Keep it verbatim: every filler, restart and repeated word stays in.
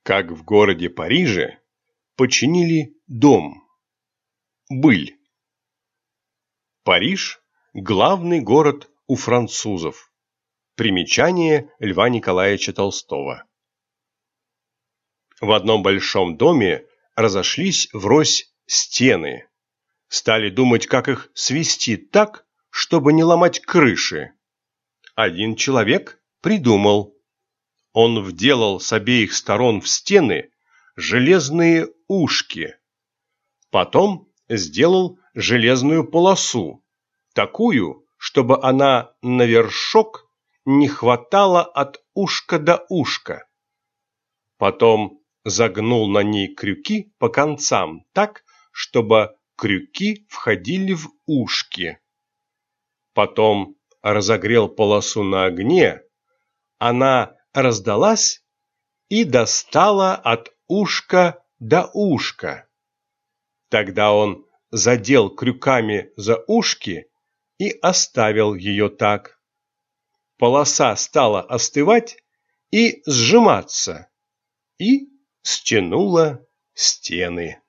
как в городе Париже починили дом. Быль. Париж – главный город у французов. Примечание Льва Николаевича Толстого. В одном большом доме разошлись врозь стены. Стали думать, как их свести так, чтобы не ломать крыши. Один человек придумал. Он вделал с обеих сторон в стены железные ушки. Потом сделал железную полосу, такую, чтобы она на вершок не хватала от ушка до ушка. Потом загнул на ней крюки по концам так, чтобы крюки входили в ушки. Потом разогрел полосу на огне, она раздалась и достала от ушка до ушка. Тогда он задел крюками за ушки и оставил ее так. Полоса стала остывать и сжиматься, и стянула стены.